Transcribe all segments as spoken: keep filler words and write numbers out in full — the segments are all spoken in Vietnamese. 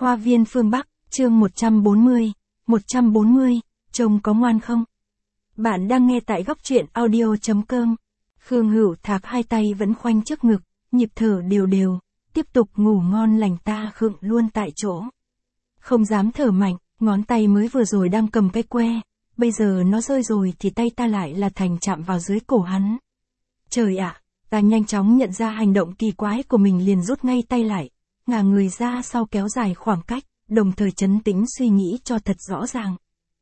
Hoa viên phương Bắc, chương một trăm bốn mươi. một trăm bốn mươi, trông có ngoan không? Bạn đang nghe tại góc truyện audio chấm com. Khương Hữu Thạc hai tay vẫn khoanh trước ngực, nhịp thở đều đều, tiếp tục ngủ ngon lành. Ta khựng luôn tại chỗ. Không dám thở mạnh, ngón tay mới vừa rồi đang cầm cái que, bây giờ nó rơi rồi thì tay ta lại là thành chạm vào dưới cổ hắn. Trời ạ, ta nhanh chóng nhận ra hành động kỳ quái của mình liền rút ngay tay lại, ngả người ra sau kéo dài khoảng cách, đồng thời trấn tĩnh suy nghĩ cho thật rõ ràng.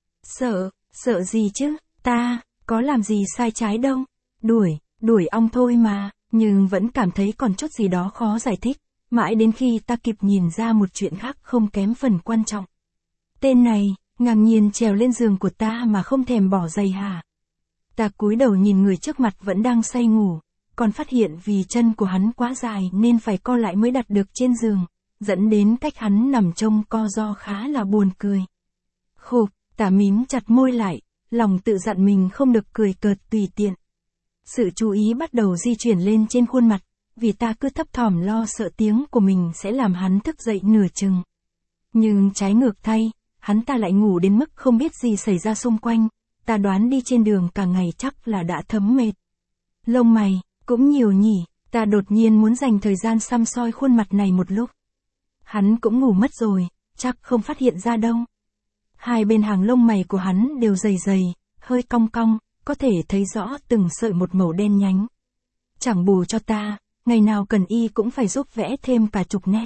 Sợ, sợ gì chứ, ta, có làm gì sai trái đâu, đuổi, đuổi ong thôi mà, nhưng vẫn cảm thấy còn chút gì đó khó giải thích, mãi đến khi ta kịp nhìn ra một chuyện khác không kém phần quan trọng. Tên này, ngang nhiên trèo lên giường của ta mà không thèm bỏ giày hả? Ta cúi đầu nhìn người trước mặt vẫn đang say ngủ, còn phát hiện vì chân của hắn quá dài nên phải co lại mới đặt được trên giường, dẫn đến cách hắn nằm trông co ro khá là buồn cười. Khục, ta mím chặt môi lại, lòng tự dặn mình không được cười cợt tùy tiện. Sự chú ý bắt đầu di chuyển lên trên khuôn mặt, vì ta cứ thấp thỏm lo sợ tiếng của mình sẽ làm hắn thức dậy nửa chừng. Nhưng trái ngược thay, hắn ta lại ngủ đến mức không biết gì xảy ra xung quanh, ta đoán đi trên đường cả ngày chắc là đã thấm mệt. Lông mày, cũng nhiều nhỉ, ta đột nhiên muốn dành thời gian săm soi khuôn mặt này một lúc. Hắn cũng ngủ mất rồi, chắc không phát hiện ra đâu. Hai bên hàng lông mày của hắn đều dày dày, hơi cong cong, có thể thấy rõ từng sợi một màu đen nhánh. Chẳng bù cho ta, ngày nào cần y cũng phải giúp vẽ thêm cả chục nét.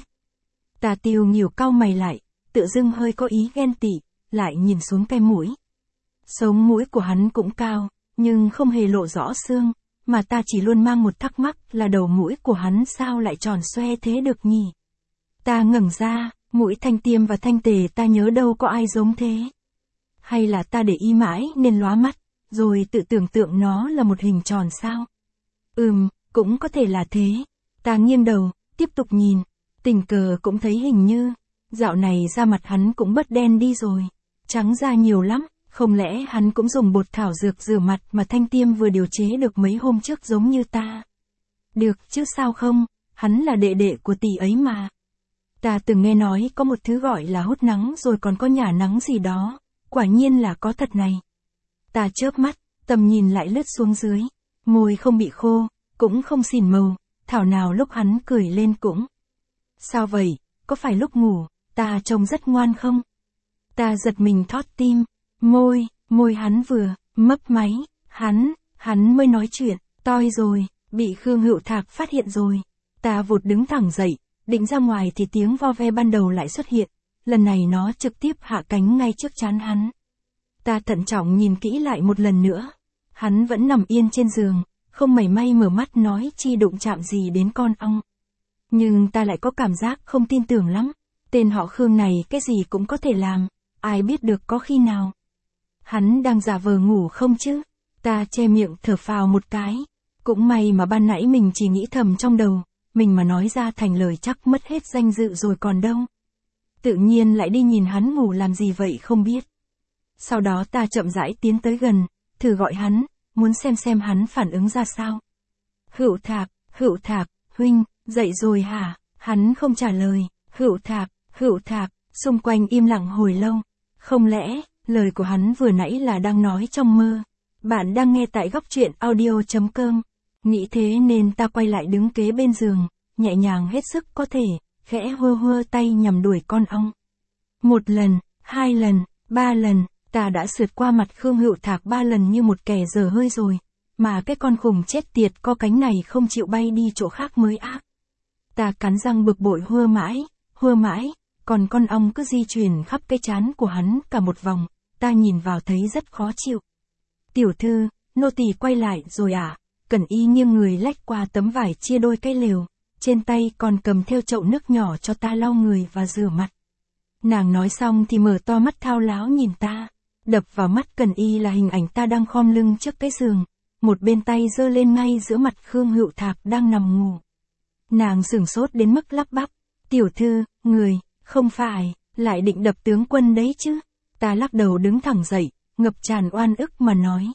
Ta tiêu nghỉu cau mày lại, tự dưng hơi có ý ghen tị, lại nhìn xuống cái mũi. Sống mũi của hắn cũng cao, nhưng không hề lộ rõ xương, mà ta chỉ luôn mang một thắc mắc là đầu mũi của hắn sao lại tròn xoe thế được nhỉ? Ta ngẩng ra, mũi Thanh Tiêm và Thanh Tề ta nhớ đâu có ai giống thế. Hay là ta để ý mãi nên lóa mắt, rồi tự tưởng tượng nó là một hình tròn sao? Ừm, cũng có thể là thế. Ta nghiêng đầu, tiếp tục nhìn, tình cờ cũng thấy hình như, dạo này da mặt hắn cũng bớt đen đi rồi, trắng da nhiều lắm. Không lẽ hắn cũng dùng bột thảo dược rửa mặt mà Thanh Tiêm vừa điều chế được mấy hôm trước giống như ta? Được chứ sao không, hắn là đệ đệ của tỷ ấy mà. Ta từng nghe nói có một thứ gọi là hút nắng rồi còn có nhả nắng gì đó, quả nhiên là có thật này. Ta chớp mắt, tầm nhìn lại lướt xuống dưới, môi không bị khô, cũng không xỉn màu, thảo nào lúc hắn cười lên cũng. Sao vậy, có phải lúc ngủ, ta trông rất ngoan không? Ta giật mình thót tim. Môi, môi hắn vừa, mấp máy, hắn, hắn mới nói chuyện, toi rồi, bị Khương Hữu Thạc phát hiện rồi. Ta vụt đứng thẳng dậy, định ra ngoài thì tiếng vo ve ban đầu lại xuất hiện, lần này nó trực tiếp hạ cánh ngay trước trán hắn. Ta thận trọng nhìn kỹ lại một lần nữa, hắn vẫn nằm yên trên giường, không mảy may mở mắt nói chi đụng chạm gì đến con ong. Nhưng ta lại có cảm giác không tin tưởng lắm, tên họ Khương này cái gì cũng có thể làm, ai biết được có khi nào. Hắn đang giả vờ ngủ không chứ? Ta che miệng thở phào một cái. Cũng may mà ban nãy mình chỉ nghĩ thầm trong đầu, mình mà nói ra thành lời chắc mất hết danh dự rồi còn đâu. Tự nhiên lại đi nhìn hắn ngủ làm gì vậy không biết. Sau đó ta chậm rãi tiến tới gần, thử gọi hắn, muốn xem xem hắn phản ứng ra sao. Hữu Thạc, Hữu Thạc, huynh, dậy rồi hả? Hắn không trả lời. Hữu Thạc, Hữu Thạc, xung quanh im lặng hồi lâu. Không lẽ, lời của hắn vừa nãy là đang nói trong mơ? Bạn đang nghe tại góc truyện audio chấm com. Nghĩ thế nên ta quay lại đứng kế bên giường, nhẹ nhàng hết sức có thể, khẽ hơ hơ tay nhằm đuổi con ong. Một lần, hai lần, ba lần, ta đã sượt qua mặt Khương Hữu Thạc ba lần như một kẻ dở hơi rồi, mà cái con khùng chết tiệt có cánh này không chịu bay đi chỗ khác mới ác. Ta cắn răng bực bội hơ mãi, hơ mãi, còn con ong cứ di chuyển khắp cái trán của hắn cả một vòng. Ta nhìn vào thấy rất khó chịu. Tiểu thư, nô tỳ quay lại rồi à? Cẩn Y nghiêng người lách qua tấm vải chia đôi cái lều, trên tay còn cầm theo chậu nước nhỏ cho ta lau người và rửa mặt. Nàng nói xong thì mở to mắt thao láo nhìn ta, đập vào mắt Cẩn Y là hình ảnh ta đang khom lưng trước cái giường, một bên tay giơ lên ngay giữa mặt Khương Hữu Thạc đang nằm ngủ. Nàng sửng sốt đến mức lắp bắp, tiểu thư, người, không phải, lại định đập tướng quân đấy chứ? Ta lắc đầu đứng thẳng dậy, ngập tràn oan ức mà nói.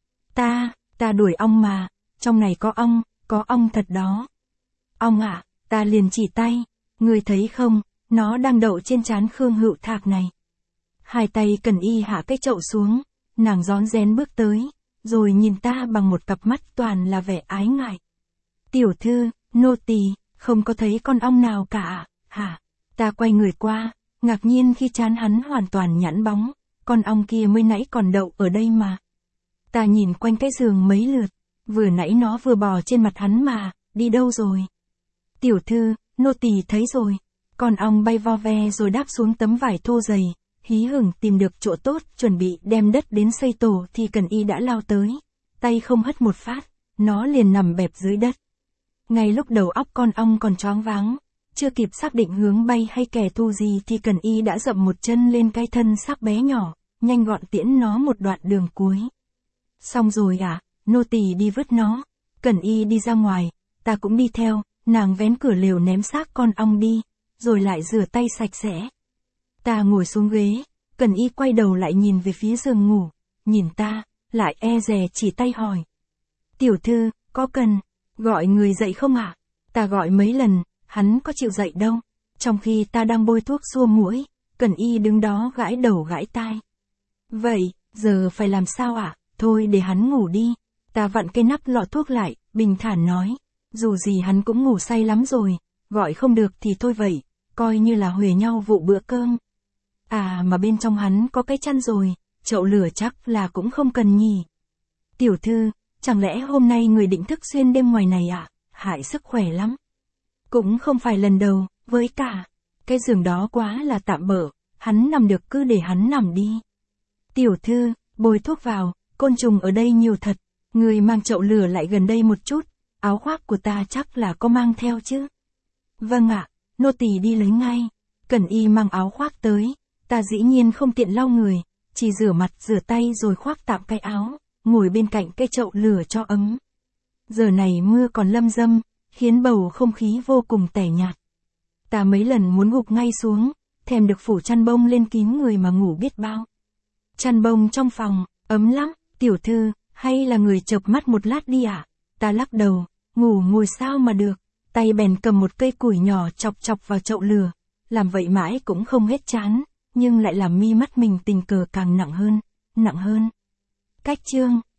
Ta, ta đuổi ong mà, trong này có ong, có ong thật đó. Ong ạ, à, ta liền chỉ tay, người thấy không, nó đang đậu trên trán Khương Hữu Thạc này. Hai tay Cẩn Y hạ cái chậu xuống, nàng rón rén bước tới, rồi nhìn ta bằng một cặp mắt toàn là vẻ ái ngại. Tiểu thư, nô tỳ không có thấy con ong nào cả, hả? Ta quay người qua, ngạc nhiên khi trán hắn hoàn toàn nhẵn bóng, con ong kia mới nãy còn đậu ở đây mà. Ta nhìn quanh cái giường mấy lượt, vừa nãy nó vừa bò trên mặt hắn mà, đi đâu rồi? Tiểu thư, nô tỳ thấy rồi. Con ong bay vo ve rồi đáp xuống tấm vải thô dày, hí hửng tìm được chỗ tốt, chuẩn bị đem đất đến xây tổ thì Cẩn Y đã lao tới, tay không hất một phát, nó liền nằm bẹp dưới đất. Ngay lúc đầu óc con ong còn choáng váng, chưa kịp xác định hướng bay hay kẻ thù gì thì Cẩn Y đã dậm một chân lên cái thân xác bé nhỏ, nhanh gọn tiễn nó một đoạn đường cuối. Xong rồi à, nô tỳ đi vứt nó. Cẩn Y đi ra ngoài, ta cũng đi theo, nàng vén cửa lều ném xác con ong đi, rồi lại rửa tay sạch sẽ. Ta ngồi xuống ghế, Cẩn Y quay đầu lại nhìn về phía giường ngủ, nhìn ta, lại e dè chỉ tay hỏi. Tiểu thư, có cần gọi người dậy không ạ? À? Ta gọi mấy lần, hắn có chịu dậy đâu. Trong khi ta đang bôi thuốc xua muỗi, Cẩn Y đứng đó gãi đầu gãi tai. Vậy, giờ phải làm sao ạ? À? Thôi để hắn ngủ đi. Ta vặn cái nắp lọ thuốc lại, bình thản nói. Dù gì hắn cũng ngủ say lắm rồi, gọi không được thì thôi vậy, coi như là huề nhau vụ bữa cơm. À mà bên trong hắn có cái chăn rồi, chậu lửa chắc là cũng không cần nhỉ. Tiểu thư, chẳng lẽ hôm nay người định thức xuyên đêm ngoài này à? Hại sức khỏe lắm. Cũng không phải lần đầu, với cả, cái giường đó quá là tạm bợ, hắn nằm được cứ để hắn nằm đi. Tiểu thư, bôi thuốc vào, côn trùng ở đây nhiều thật, người mang chậu lửa lại gần đây một chút, áo khoác của ta chắc là có mang theo chứ. Vâng ạ, nô tỳ đi lấy ngay. Cẩn Y mang áo khoác tới, ta dĩ nhiên không tiện lau người, chỉ rửa mặt rửa tay rồi khoác tạm cái áo, ngồi bên cạnh cái chậu lửa cho ấm. Giờ này mưa còn lâm râm, khiến bầu không khí vô cùng tẻ nhạt. Ta mấy lần muốn gục ngay xuống, thèm được phủ chăn bông lên kín người mà ngủ biết bao. Chăn bông trong phòng, ấm lắm, tiểu thư, hay là người chợp mắt một lát đi ạ? À? Ta lắc đầu, ngủ ngồi sao mà được, tay bèn cầm một cây củi nhỏ chọc chọc vào chậu lửa, làm vậy mãi cũng không hết chán, nhưng lại làm mi mắt mình tình cờ càng nặng hơn, nặng hơn. Cách chương